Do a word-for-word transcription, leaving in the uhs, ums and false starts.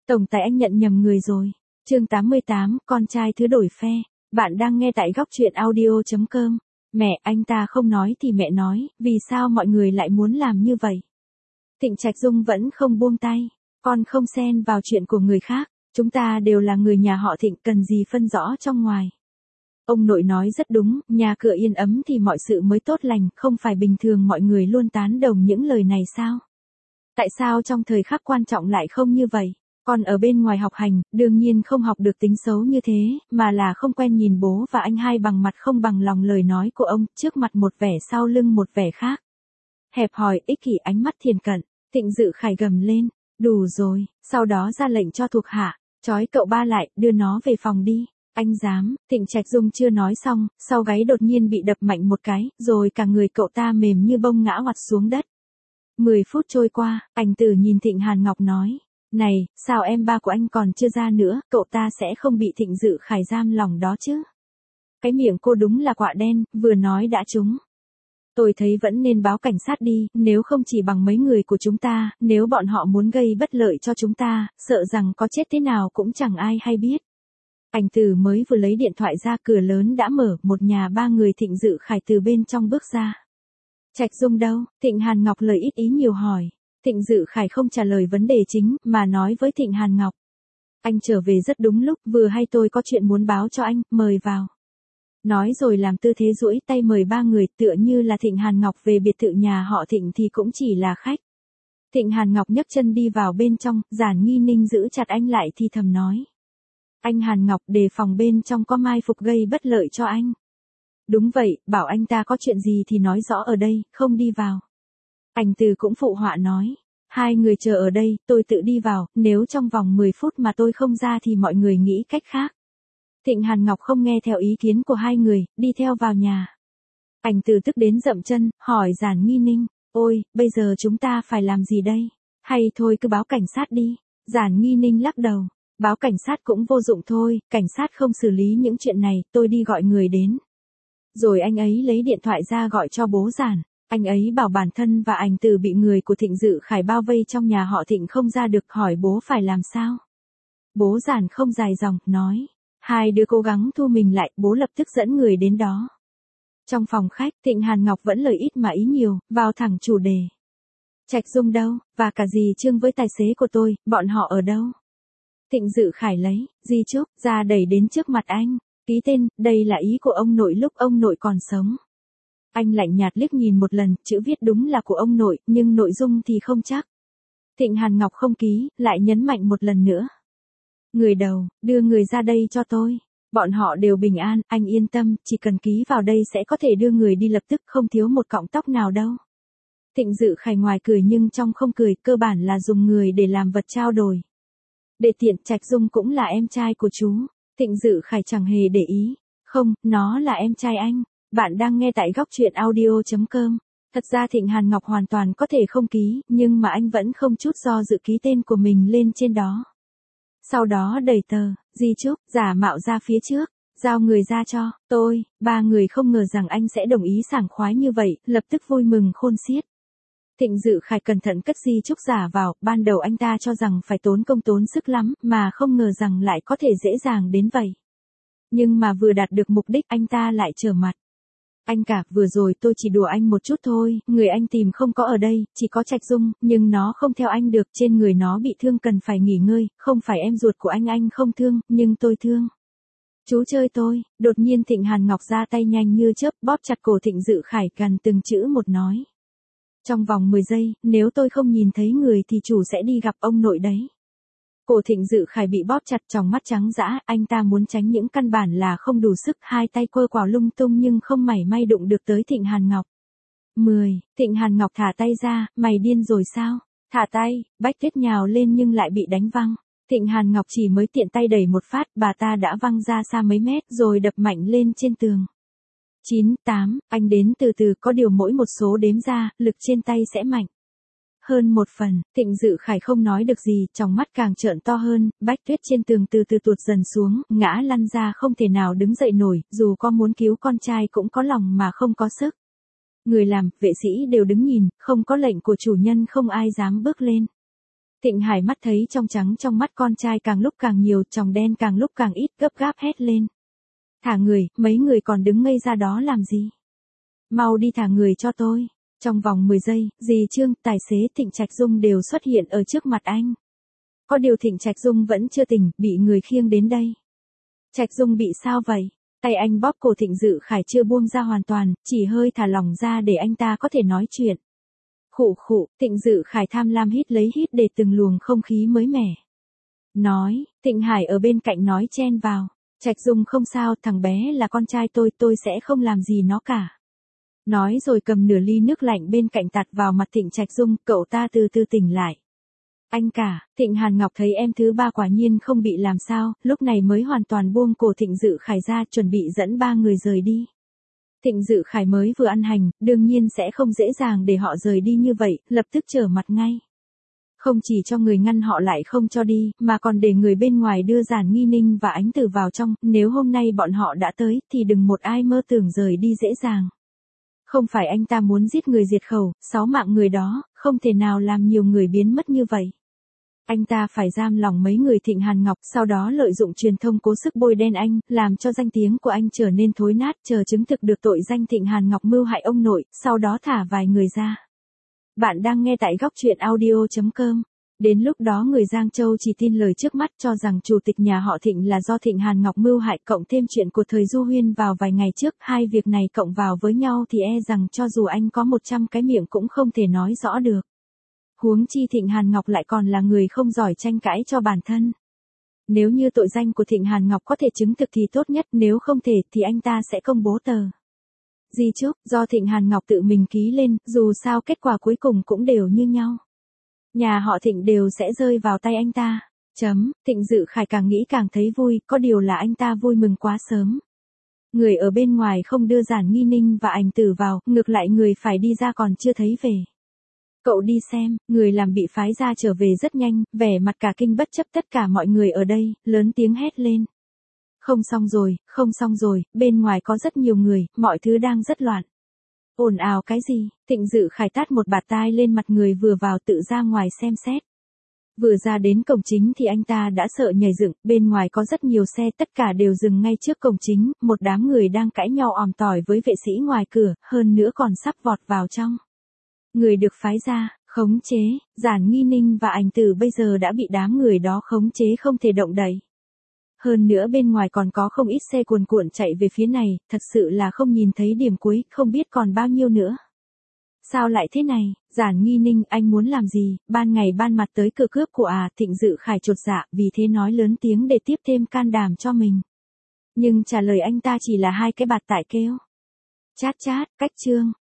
Tổng tài anh nhận nhầm người rồi. Chương tám mươi tám, con trai thứ đổi phe. Bạn đang nghe tại góc truyện audio chấm com. Mẹ, anh ta không nói thì mẹ nói, vì sao mọi người lại muốn làm như vậy? Thịnh Trạch Dung vẫn không buông tay. Con không xen vào chuyện của người khác. Chúng ta đều là người nhà họ Thịnh, cần gì phân rõ trong ngoài. Ông nội nói rất đúng, nhà cửa yên ấm thì mọi sự mới tốt lành, không phải bình thường mọi người luôn tán đồng những lời này sao? Tại sao trong thời khắc quan trọng lại không như vậy? Con ở bên ngoài học hành, đương nhiên không học được tính xấu như thế, mà là không quen nhìn bố và anh hai bằng mặt không bằng lòng lời nói của ông, trước mặt một vẻ sau lưng một vẻ khác. Hẹp hòi, ích kỷ, ánh mắt thiền cận. Thịnh Dự Khải gầm lên, đủ rồi, sau đó ra lệnh cho thuộc hạ, trói cậu ba lại, đưa nó về phòng đi. Anh dám, Thịnh Trạch Dung chưa nói xong, sau gáy đột nhiên bị đập mạnh một cái, rồi cả người cậu ta mềm như bông ngã oặt xuống đất. Mười phút trôi qua, Ảnh Tử nhìn Thịnh Hàn Ngọc nói, này, sao em ba của anh còn chưa ra nữa, cậu ta sẽ không bị Thịnh Dự Khải giam lòng đó chứ? Cái miệng cô đúng là quạ đen, vừa nói đã trúng. Tôi thấy vẫn nên báo cảnh sát đi, nếu không chỉ bằng mấy người của chúng ta, nếu bọn họ muốn gây bất lợi cho chúng ta, sợ rằng có chết thế nào cũng chẳng ai hay biết. Ảnh Tử mới vừa lấy điện thoại ra, cửa lớn đã mở, một nhà ba người Thịnh Dự Khải từ bên trong bước ra. Trạch Dung đâu? Thịnh Hàn Ngọc lời ít ý nhiều hỏi. Thịnh Dự Khải không trả lời vấn đề chính, mà nói với Thịnh Hàn Ngọc. Anh trở về rất đúng lúc, vừa hay tôi có chuyện muốn báo cho anh, mời vào. Nói rồi làm tư thế duỗi tay mời ba người, tựa như là Thịnh Hàn Ngọc về biệt thự nhà họ Thịnh thì cũng chỉ là khách. Thịnh Hàn Ngọc nhấc chân đi vào bên trong, Giản Nghi Ninh giữ chặt anh lại thì thầm nói. Anh Hàn Ngọc, đề phòng bên trong có mai phục gây bất lợi cho anh. Đúng vậy, bảo anh ta có chuyện gì thì nói rõ ở đây, không đi vào. Ảnh Tử cũng phụ họa nói. Hai người chờ ở đây, tôi tự đi vào, nếu trong vòng mười phút mà tôi không ra thì mọi người nghĩ cách khác. Thịnh Hàn Ngọc không nghe theo ý kiến của hai người, đi theo vào nhà. Ảnh Tử tức đến dậm chân, hỏi Giản Nghi Ninh, ôi, bây giờ chúng ta phải làm gì đây? Hay thôi cứ báo cảnh sát đi. Giản Nghi Ninh lắc đầu, báo cảnh sát cũng vô dụng thôi, cảnh sát không xử lý những chuyện này, tôi đi gọi người đến. Rồi anh ấy lấy điện thoại ra gọi cho bố Giản. Anh ấy bảo bản thân và Ảnh Tử bị người của Thịnh Dự Khải bao vây trong nhà họ Thịnh không ra được, hỏi bố phải làm sao. Bố Giản không dài dòng, nói. Hai đứa cố gắng thu mình lại, bố lập tức dẫn người đến đó. Trong phòng khách, Thịnh Hàn Ngọc vẫn lời ít mà ý nhiều, vào thẳng chủ đề. Trạch Dung đâu, và cả dì Trương với tài xế của tôi, bọn họ ở đâu? Thịnh Dự Khải lấy, di chúc, ra đẩy đến trước mặt anh. Ký tên, đây là ý của ông nội lúc ông nội còn sống. Anh lạnh nhạt liếc nhìn một lần, chữ viết đúng là của ông nội, nhưng nội dung thì không chắc. Thịnh Hàn Ngọc không ký, lại nhấn mạnh một lần nữa. Người đầu, đưa người ra đây cho tôi. Bọn họ đều bình an, anh yên tâm, chỉ cần ký vào đây sẽ có thể đưa người đi lập tức, không thiếu một cọng tóc nào đâu. Thịnh Dự Khải ngoài cười nhưng trong không cười, cơ bản là dùng người để làm vật trao đổi. Để tiện, Trạch Dung cũng là em trai của chú. Thịnh Dự Khải chẳng hề để ý. Không, nó là em trai anh. Bạn đang nghe tại góc truyện audio chấm com. Thật ra Thịnh Hàn Ngọc hoàn toàn có thể không ký, nhưng mà anh vẫn không chút do dự ký tên của mình lên trên đó. Sau đó đẩy tờ, di chúc, giả mạo ra phía trước, giao người ra cho, tôi, ba người không ngờ rằng anh sẽ đồng ý sảng khoái như vậy, lập tức vui mừng khôn xiết. Thịnh Dự Khải cẩn thận cất di chúc giả vào, ban đầu anh ta cho rằng phải tốn công tốn sức lắm, mà không ngờ rằng lại có thể dễ dàng đến vậy. Nhưng mà vừa đạt được mục đích anh ta lại trở mặt. Anh cả, vừa rồi tôi chỉ đùa anh một chút thôi, người anh tìm không có ở đây, chỉ có Trạch Dung, nhưng nó không theo anh được, trên người nó bị thương cần phải nghỉ ngơi, không phải em ruột của anh anh không thương, nhưng tôi thương. Chú chơi tôi, đột nhiên Thịnh Hàn Ngọc ra tay nhanh như chớp, bóp chặt cổ Thịnh Dự Khải gần từng chữ một nói. Trong vòng mười giây, nếu tôi không nhìn thấy người thì chủ sẽ đi gặp ông nội đấy. Cổ Thịnh Dự Khải bị bóp chặt, tròng mắt trắng dã, anh ta muốn tránh những căn bản là không đủ sức, hai tay quơ quào lung tung nhưng không mảy may đụng được tới Thịnh Hàn Ngọc. mười, Thịnh Hàn Ngọc thả tay ra, mày điên rồi sao? Thả tay, Bách Tuyết nhào lên nhưng lại bị đánh văng. Thịnh Hàn Ngọc chỉ mới tiện tay đẩy một phát, bà ta đã văng ra xa mấy mét rồi đập mạnh lên trên tường. chín, tám, anh đến từ từ, có điều mỗi một số đếm ra, lực trên tay sẽ mạnh hơn một phần. Thịnh Dự Khải không nói được gì, trong mắt càng trợn to hơn, Bách Tuyết trên tường từ từ tuột dần xuống, ngã lăn ra không thể nào đứng dậy nổi, dù có muốn cứu con trai cũng có lòng mà không có sức. Người làm, vệ sĩ đều đứng nhìn, không có lệnh của chủ nhân không ai dám bước lên. Thịnh Hải mắt thấy trong trắng trong mắt con trai càng lúc càng nhiều, tròng đen càng lúc càng ít, gấp gáp hét lên. Thả người, mấy người còn đứng ngây ra đó làm gì? Mau đi thả người cho tôi. Trong vòng mười giây, dì Trương, tài xế Thịnh Trạch Dung đều xuất hiện ở trước mặt anh. Có điều Thịnh Trạch Dung vẫn chưa tỉnh, bị người khiêng đến đây. Trạch Dung bị sao vậy? Tay anh bóp cổ Thịnh Dự Khải chưa buông ra hoàn toàn, chỉ hơi thả lỏng ra để anh ta có thể nói chuyện. Khụ khụ, Thịnh Dự Khải tham lam hít lấy hít để từng luồng không khí mới mẻ. Nói, Thịnh Hải ở bên cạnh nói chen vào. Trạch Dung không sao, thằng bé là con trai tôi, tôi sẽ không làm gì nó cả. Nói rồi cầm nửa ly nước lạnh bên cạnh tạt vào mặt Thịnh Trạch Dung, cậu ta từ từ tỉnh lại. Anh cả, Thịnh Hàn Ngọc thấy em thứ ba quả nhiên không bị làm sao, lúc này mới hoàn toàn buông cổ Thịnh Dự Khải ra, chuẩn bị dẫn ba người rời đi. Thịnh Dự Khải mới vừa ăn hành, đương nhiên sẽ không dễ dàng để họ rời đi như vậy, lập tức trở mặt ngay. Không chỉ cho người ngăn họ lại không cho đi, mà còn để người bên ngoài đưa Giản Nghi Ninh và Ánh Tử vào trong, nếu hôm nay bọn họ đã tới, thì đừng một ai mơ tưởng rời đi dễ dàng. Không phải anh ta muốn giết người diệt khẩu, sáu mạng người đó, không thể nào làm nhiều người biến mất như vậy. Anh ta phải giam lòng mấy người Thịnh Hàn Ngọc, sau đó lợi dụng truyền thông cố sức bôi đen anh, làm cho danh tiếng của anh trở nên thối nát, chờ chứng thực được tội danh Thịnh Hàn Ngọc mưu hại ông nội, sau đó thả vài người ra. Bạn đang nghe tại góc truyện audio chấm com. Đến lúc đó người Giang Châu chỉ tin lời trước mắt, cho rằng chủ tịch nhà họ Thịnh là do Thịnh Hàn Ngọc mưu hại, cộng thêm chuyện của thời Du Huyên vào vài ngày trước, hai việc này cộng vào với nhau thì e rằng cho dù anh có một trăm cái miệng cũng không thể nói rõ được. Huống chi Thịnh Hàn Ngọc lại còn là người không giỏi tranh cãi cho bản thân. Nếu như tội danh của Thịnh Hàn Ngọc có thể chứng thực thì tốt nhất, nếu không thể thì anh ta sẽ công bố tờ di chúc do Thịnh Hàn Ngọc tự mình ký lên, dù sao kết quả cuối cùng cũng đều như nhau. Nhà họ Thịnh đều sẽ rơi vào tay anh ta. Chấm, Thịnh Dự Khải càng nghĩ càng thấy vui, có điều là anh ta vui mừng quá sớm. Người ở bên ngoài không đưa Giản Nghi Ninh và Ánh Tử vào, ngược lại người phải đi ra còn chưa thấy về. Cậu đi xem, người làm bị phái ra trở về rất nhanh, vẻ mặt cả kinh bất chấp tất cả mọi người ở đây, lớn tiếng hét lên. Không xong rồi, không xong rồi, bên ngoài có rất nhiều người, mọi thứ đang rất loạn. Ồn ào cái gì? Thịnh Dự Khải tát một bạt tai lên mặt người vừa vào tự ra ngoài xem xét. Vừa ra đến cổng chính thì anh ta đã sợ nhảy dựng, bên ngoài có rất nhiều xe, tất cả đều dừng ngay trước cổng chính, một đám người đang cãi nhau òm tỏi với vệ sĩ ngoài cửa, hơn nữa còn sắp vọt vào trong. Người được phái ra, khống chế, Giản Nghi Ninh và Ánh Tử bây giờ đã bị đám người đó khống chế không thể động đậy. Hơn nữa bên ngoài còn có không ít xe cuồn cuộn chạy về phía này, thật sự là không nhìn thấy điểm cuối, không biết còn bao nhiêu nữa. Sao lại thế này? Giản Nghi Ninh, anh muốn làm gì? Ban ngày ban mặt tới cửa cướp của à? Thịnh Dự Khải chột dạ, vì thế nói lớn tiếng để tiếp thêm can đảm cho mình. Nhưng trả lời anh ta chỉ là hai cái bạt tải kêu. Chát chát, cách trương,